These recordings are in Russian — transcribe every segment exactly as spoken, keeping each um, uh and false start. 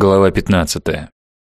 Глава пятнадцатая.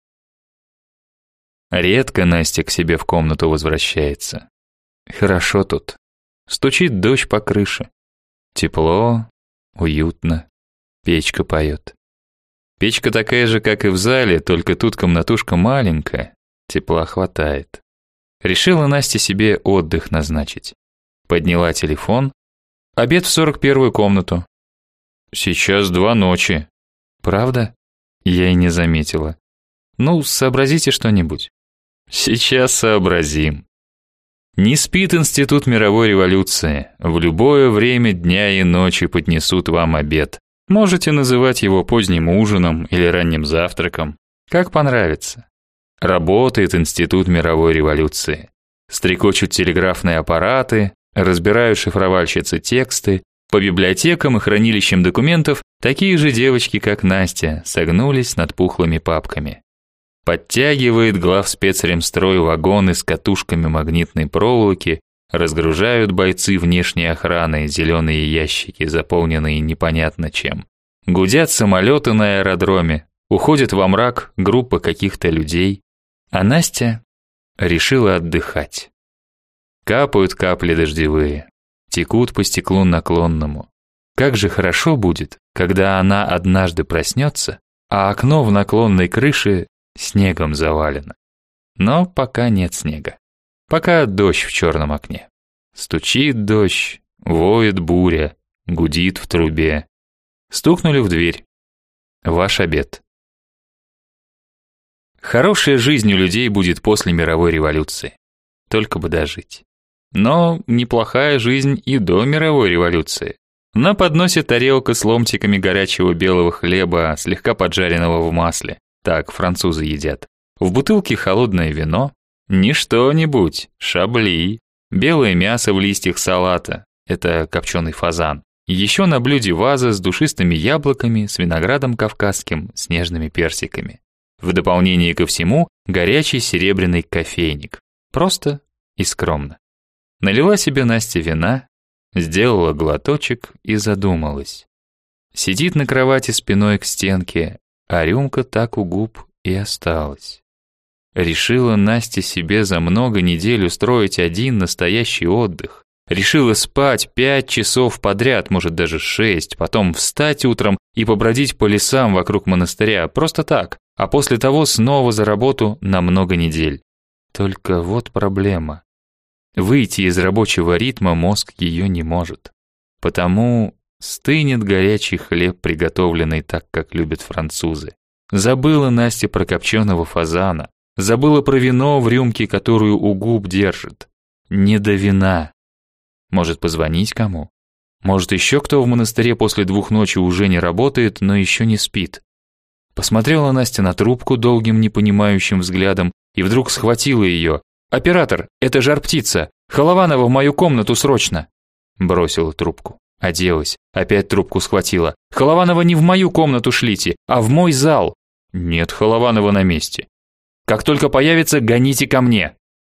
Редко Настя к себе в комнату возвращается. Хорошо тут. Стучит дождь по крыше. Тепло, уютно. Печка поет. Печка такая же, как и в зале, только тут комнатушка маленькая, тепла хватает. Решила Настя себе отдых назначить. Подняла телефон. Обед в сорок первую комнату. Сейчас два ночи. Правда? Я и не заметила. Ну, сообразите что-нибудь. Сейчас сообразим. Не спит Институт мировой революции. В любое время дня и ночи поднесут вам обед. Можете называть его поздним ужином или ранним завтраком. Как понравится. Работает Институт мировой революции. Стрекочут телеграфные аппараты, разбирают шифровальщицы тексты. По библиотекам и хранилищам документов такие же девочки, как Настя, согнулись над пухлыми папками. Подтягивает главспецремстрой вагоны с катушками магнитной проволоки, разгружают бойцы внешней охраны зеленые ящики, заполненные непонятно чем. Гудят самолеты на аэродроме, уходит во мрак группа каких-то людей, а Настя решила отдыхать. Капают капли дождевые, текут по стеклу наклонному. Как же хорошо будет, когда она однажды проснется, а окно в наклонной крыше снегом завалено. Но пока нет снега. Пока дождь в черном окне. Стучит дождь, воет буря, гудит в трубе. Стукнули в дверь. Ваш обед. Хорошая жизнь у людей будет после мировой революции. Только бы дожить. Но неплохая жизнь и до мировой революции. На подносе тарелка с ломтиками горячего белого хлеба, слегка поджаренного в масле. Так французы едят. В бутылке холодное вино. Не что-нибудь, шабли. Белое мясо в листьях салата. Это копченый фазан. Еще на блюде ваза с душистыми яблоками, с виноградом кавказским, с нежными персиками. В дополнение ко всему горячий серебряный кофейник. Просто и скромно. Налила себе Настя вина, сделала глоточек и задумалась. Сидит на кровати спиной к стенке, а рюмка так у губ и осталась. Решила Настя себе за много недель устроить один настоящий отдых. Решила спать пять часов подряд, может даже шесть, потом встать утром и побродить по лесам вокруг монастыря, просто так, а после того снова за работу на много недель. Только вот проблема. Выйти из рабочего ритма мозг ее не может. Потому стынет горячий хлеб, приготовленный так, как любят французы. Забыла Настя про копченого фазана. Забыла про вино в рюмке, которую у губ держит. Не до вина. Может, позвонить кому? Может, еще кто в монастыре после двух ночи уже не работает, но еще не спит? Посмотрела Настя на трубку долгим непонимающим взглядом и вдруг схватила ее. «Оператор, это жар-птица! Холованова в мою комнату срочно!» Бросила трубку, оделась, опять трубку схватила. «Холованова не в мою комнату шлите, а в мой зал!» «Нет, Холованова на месте. Как только появится, гоните ко мне!»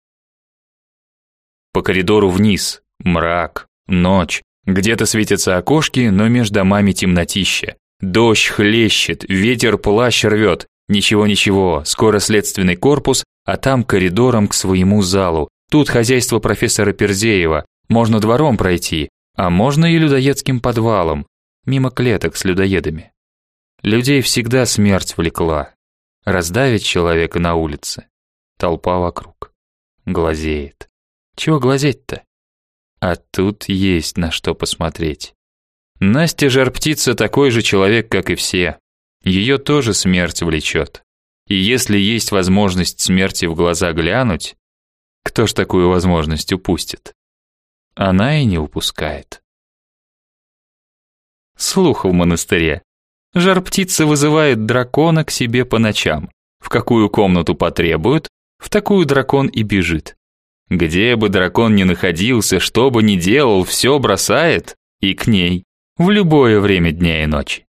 По коридору вниз. Мрак, ночь. Где-то светятся окошки, но между домами темнотища. Дождь хлещет, ветер плащ рвет. Ничего-ничего, скоро следственный корпус, а там коридором к своему залу. Тут хозяйство профессора Перзеева. Можно двором пройти, а можно и людоедским подвалом, мимо клеток с людоедами. Людей всегда смерть влекла. Раздавит человека на улице. Толпа вокруг. Глазеет. Чего глазеть-то? А тут есть на что посмотреть. Настя жар-птица такой же человек, как и все. Ее тоже смерть влечет. И если есть возможность смерти в глаза глянуть, кто ж такую возможность упустит? Она и не упускает. Слух в монастыре. Жар-птица вызывает дракона к себе по ночам. В какую комнату потребуют, в такую дракон и бежит. Где бы дракон ни находился, что бы ни делал, все бросает и к ней, в любое время дня и ночи.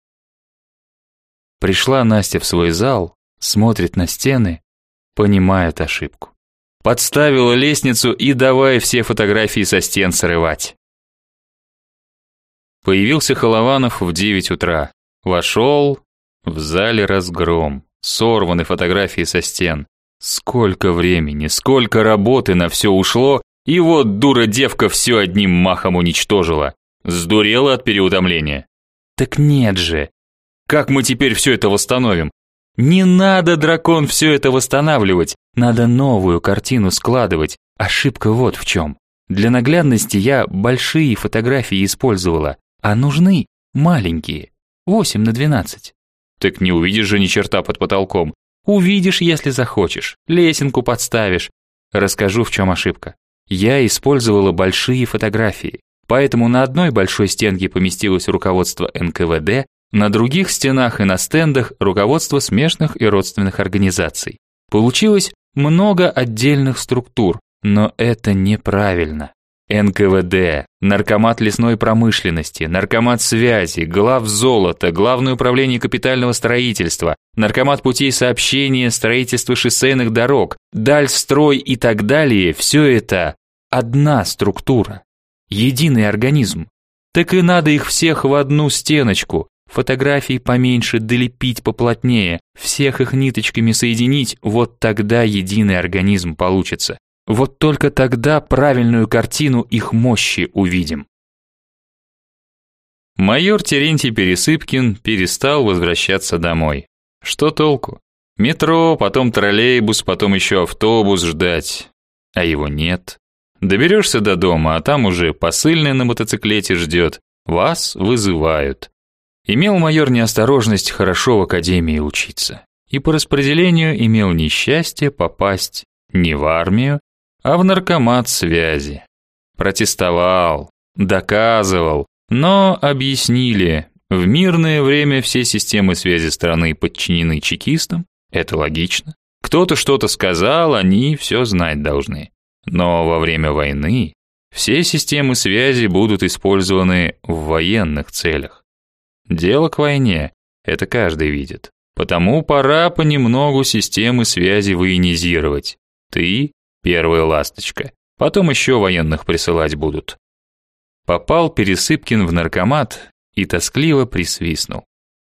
Пришла Настя в свой зал, смотрит на стены, понимает ошибку. Подставила лестницу и давай все фотографии со стен срывать. Появился Холованов в девять утра. Вошел, В зале разгром, сорваны фотографии со стен. Сколько времени, сколько работы на все ушло, и вот дура-девка все одним махом уничтожила. Сдурела от переутомления. Так нет же. Как мы теперь все это восстановим? Не надо, дракон, все это восстанавливать. Надо новую картину складывать. Ошибка вот в чем. Для наглядности я большие фотографии использовала, а нужны маленькие, восемь на двенадцать. Так не увидишь же ни черта под потолком. Увидишь, если захочешь, лесенку подставишь. Расскажу, в чем ошибка. Я использовала большие фотографии, поэтому на одной большой стенке поместилось руководство эн ка вэ дэ, на других стенах и на стендах руководство смежных и родственных организаций. Получилось много отдельных структур, но это неправильно. эн ка вэ дэ, Наркомат лесной промышленности, Наркомат связи, Главзолото, Главное управление капитального строительства, Наркомат путей сообщения, строительство шоссейных дорог, Дальстрой и так далее – все это одна структура, единый организм. Так и надо их всех в одну стеночку, фотографии поменьше, долепить поплотнее, всех их ниточками соединить, вот тогда единый организм получится. Вот только тогда правильную картину их мощи увидим. Майор Терентий Пересыпкин перестал возвращаться домой. Что толку? Метро, потом троллейбус, потом еще автобус ждать. А его нет. Доберешься до дома, а там уже посыльный на мотоциклете ждет. Вас вызывают. Имел майор неосторожность хорошо в академии учиться. И по распределению имел несчастье попасть не в армию, а в наркомат связи. Протестовал, доказывал, но объяснили, в мирное время все системы связи страны подчинены чекистам, это логично. Кто-то что-то сказал, они все знать должны. Но во время войны все системы связи будут использованы в военных целях. Дело к войне, это каждый видит. Потому пора понемногу системы связи военизировать. Ты первая ласточка, потом еще военных присылать будут. Попал Пересыпкин в наркомат и тоскливо присвистнул.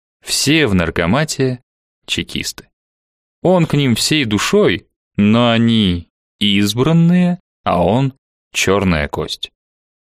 Все в наркомате чекисты. Он к ним всей душой, но они избранные, а он черная кость.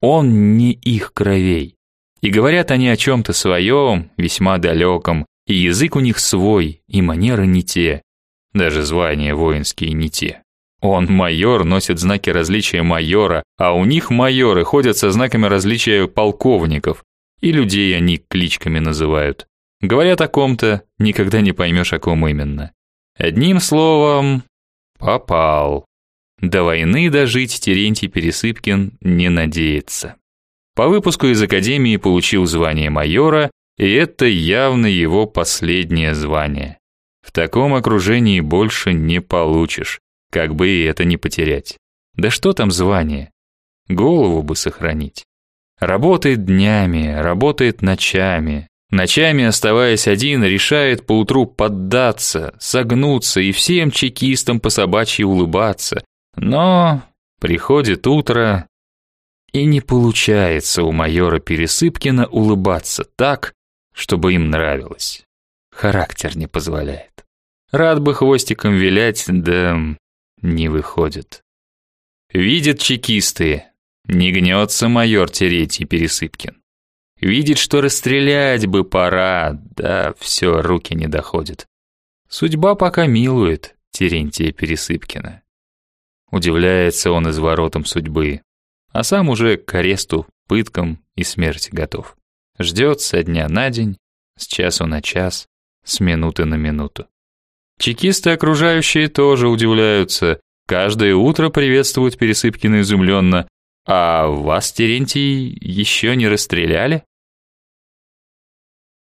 Он не их кровей. И говорят они о чем-то своем, весьма далеком, и язык у них свой, и манеры не те, даже звания воинские не те. Он майор, носит знаки различия майора, а у них майоры ходят со знаками различия полковников, и людей они кличками называют. Говорят о ком-то, никогда не поймешь, о ком именно. Одним словом, попал. До войны дожить Терентий Пересыпкин не надеется. По выпуску из академии получил звание майора, и это явно его последнее звание. В таком окружении больше не получишь. Как бы и это не потерять. Да что там звание? Голову бы сохранить. Работает днями, работает ночами. Ночами, оставаясь один, решает поутру поддаться, согнуться и всем чекистам по собачьи улыбаться. Но приходит утро, и не получается у майора Пересыпкина улыбаться так, чтобы им нравилось. Характер не позволяет. Рад бы хвостиком вилять, да не выходит. Видят чекисты, не гнется майор Терентий Пересыпкин. Видит, что расстрелять бы пора, да все, руки не доходят. Судьба пока милует Терентия Пересыпкина. Удивляется он изворотом судьбы, а сам уже к аресту, пыткам и смерти готов. Ждет со дня на день, с часу на час, с минуты на минуту. Чекисты окружающие тоже удивляются, каждое утро приветствуют Пересыпкина изумленно. «А вас, Терентий, еще не расстреляли?»